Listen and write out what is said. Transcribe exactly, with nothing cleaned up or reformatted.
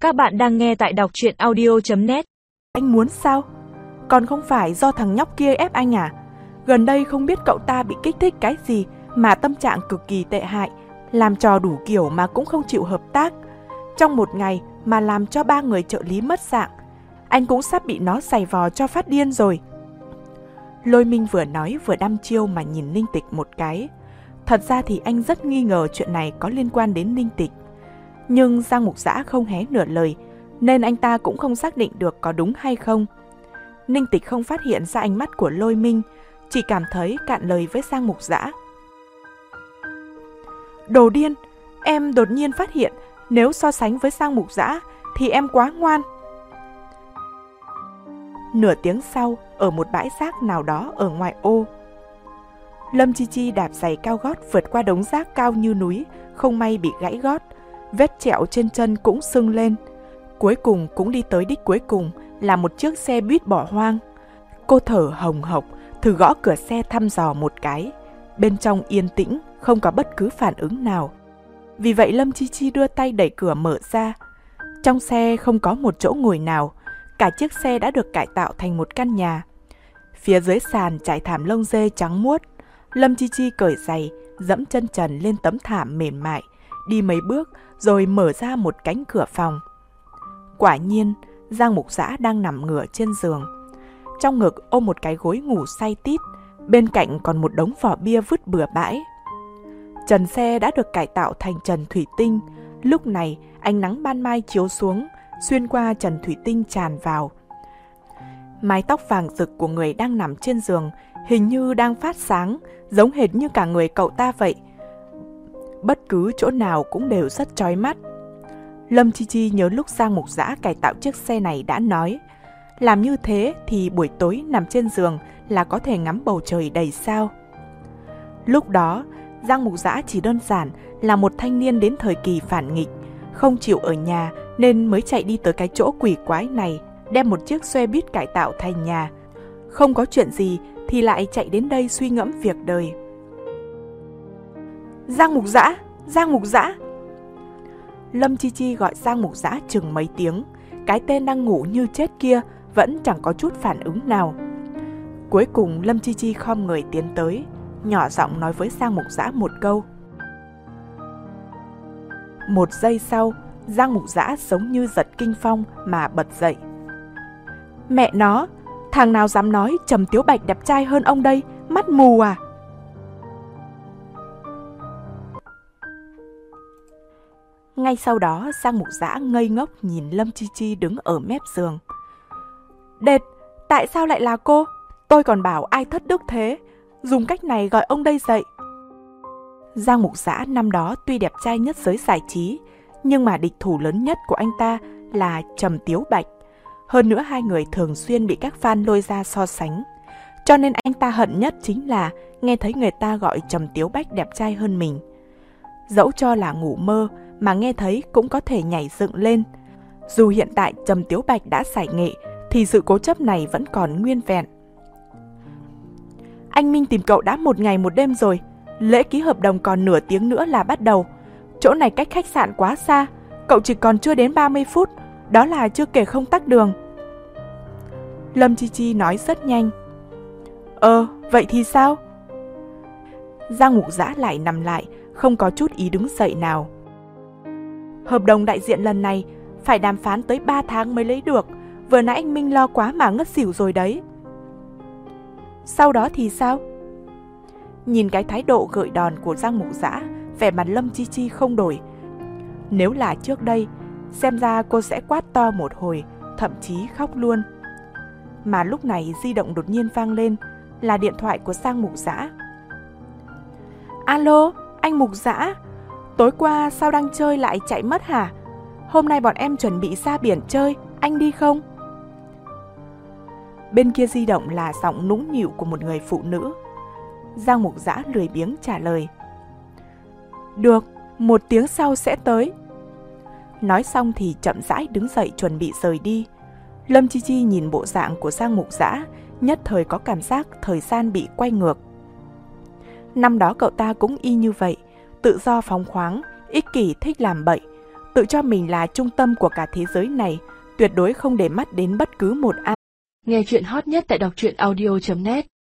Các bạn đang nghe tại đọc truyện audio chấm net. Anh muốn sao? Còn không phải do thằng nhóc kia ép anh à? Gần đây không biết cậu ta bị kích thích cái gì mà tâm trạng cực kỳ tệ hại, làm trò đủ kiểu mà cũng không chịu hợp tác. Trong một ngày mà làm cho ba người trợ lý mất dạng, anh cũng sắp bị nó giày vò cho phát điên rồi. Lôi Minh vừa nói vừa đăm chiêu mà nhìn Ninh Tịch một cái. Thật ra thì anh rất nghi ngờ chuyện này có liên quan đến Ninh Tịch. Nhưng Giang Mục Dã không hé nửa lời, nên anh ta cũng không xác định được có đúng hay không. Ninh Tịch không phát hiện ra ánh mắt của Lôi Minh, chỉ cảm thấy cạn lời với Giang Mục Dã. Đồ điên, em đột nhiên phát hiện nếu so sánh với Giang Mục Dã thì em quá ngoan. Nửa tiếng sau, ở một bãi rác nào đó ở ngoài ô, Lâm Chi Chi đạp giày cao gót vượt qua đống rác cao như núi, không may bị gãy gót. Vết trẹo trên chân cũng sưng lên. Cuối cùng cũng đi tới đích cuối cùng là một chiếc xe buýt bỏ hoang. Cô thở hồng hộc, thử gõ cửa xe thăm dò một cái. Bên trong yên tĩnh, không có bất cứ phản ứng nào. Vì vậy Lâm Chi Chi đưa tay đẩy cửa mở ra. Trong xe không có một chỗ ngồi nào. Cả chiếc xe đã được cải tạo thành một căn nhà. Phía dưới sàn trải thảm lông dê trắng muốt. Lâm Chi Chi cởi giày, dẫm chân trần lên tấm thảm mềm mại, đi mấy bước rồi mở ra một cánh cửa phòng. Quả nhiên, Giang Mục Dã đang nằm ngửa trên giường. Trong ngực ôm một cái gối ngủ say tít, bên cạnh còn một đống vỏ bia vứt bừa bãi. Trần xe đã được cải tạo thành trần thủy tinh. Lúc này, ánh nắng ban mai chiếu xuống, xuyên qua trần thủy tinh tràn vào. Mái tóc vàng rực của người đang nằm trên giường hình như đang phát sáng, giống hệt như cả người cậu ta vậy. Bất cứ chỗ nào cũng đều rất chói mắt. Lâm Chi Chi nhớ lúc Giang Mục Dã cải tạo chiếc xe này đã nói, làm như thế thì buổi tối nằm trên giường là có thể ngắm bầu trời đầy sao. Lúc đó, Giang Mục Dã chỉ đơn giản là một thanh niên đến thời kỳ phản nghịch, không chịu ở nhà nên mới chạy đi tới cái chỗ quỷ quái này, đem một chiếc xe buýt cải tạo thành nhà. Không có chuyện gì thì lại chạy đến đây suy ngẫm việc đời. Giang Mục Dã, Giang Mục Dã. Lâm Chi Chi gọi Giang Mục Dã chừng mấy tiếng, cái tên đang ngủ như chết kia vẫn chẳng có chút phản ứng nào. Cuối cùng Lâm Chi Chi khom người tiến tới, nhỏ giọng nói với Giang Mục Dã một câu. Một giây sau, Giang Mục Dã giống như giật kinh phong mà bật dậy. Mẹ nó, thằng nào dám nói Trầm Tiếu Bạch đẹp trai hơn ông đây, mắt mù à? Ngay sau đó, Giang Mục Dã ngây ngốc nhìn Lâm Chi Chi đứng ở mép giường. Đệt, tại sao lại là cô? Tôi còn bảo ai thất đức thế, dùng cách này gọi ông đây dậy. Giang Mục Dã năm đó tuy đẹp trai nhất giới giải trí, nhưng mà địch thủ lớn nhất của anh ta là Trầm Tiếu Bạch. Hơn nữa hai người thường xuyên bị các fan lôi ra so sánh. Cho nên anh ta hận nhất chính là nghe thấy người ta gọi Trầm Tiếu Bạch đẹp trai hơn mình. Dẫu cho là ngủ mơ mà nghe thấy cũng có thể nhảy dựng lên. Dù hiện tại Trầm Tiếu Bạch đã giải nghệ thì sự cố chấp này vẫn còn nguyên vẹn. Anh Minh tìm cậu đã một ngày một đêm rồi. Lễ ký hợp đồng còn nửa tiếng nữa là bắt đầu. Chỗ này cách khách sạn quá xa, cậu chỉ còn chưa đến ba mươi phút. Đó là chưa kể không tắc đường. Lâm Chi Chi nói rất nhanh. Ờ, vậy thì sao? Giang Mục Dã lại nằm lại, không có chút ý đứng dậy nào. Hợp đồng đại diện lần này phải đàm phán tới ba tháng mới lấy được. Vừa nãy anh Minh lo quá mà ngất xỉu rồi đấy. Sau đó thì sao? Nhìn cái thái độ gợi đòn của Giang Mục Dã, vẻ mặt Lâm Chi Chi không đổi. Nếu là trước đây, xem ra cô sẽ quát to một hồi, thậm chí khóc luôn. Mà lúc này di động đột nhiên vang lên, là điện thoại của Giang Mục Dã. Alo, anh Mục Dã, tối qua sao đang chơi lại chạy mất hả? Hôm nay bọn em chuẩn bị ra biển chơi, anh đi không? Bên kia di động là giọng nũng nịu của một người phụ nữ. Giang Mục Dã lười biếng trả lời. Được, một tiếng sau sẽ tới. Nói xong thì chậm rãi đứng dậy chuẩn bị rời đi. Lâm Chi Chi nhìn bộ dạng của Giang Mục Dã, nhất thời có cảm giác thời gian bị quay ngược. Năm đó cậu ta cũng y như vậy, tự do phóng khoáng, ích kỷ thích làm bậy. tự cho mình là trung tâm của cả thế giới này, tuyệt đối không để mắt đến bất cứ một ai. Nghe chuyện hot nhất tại đọc truyện audio chấm net.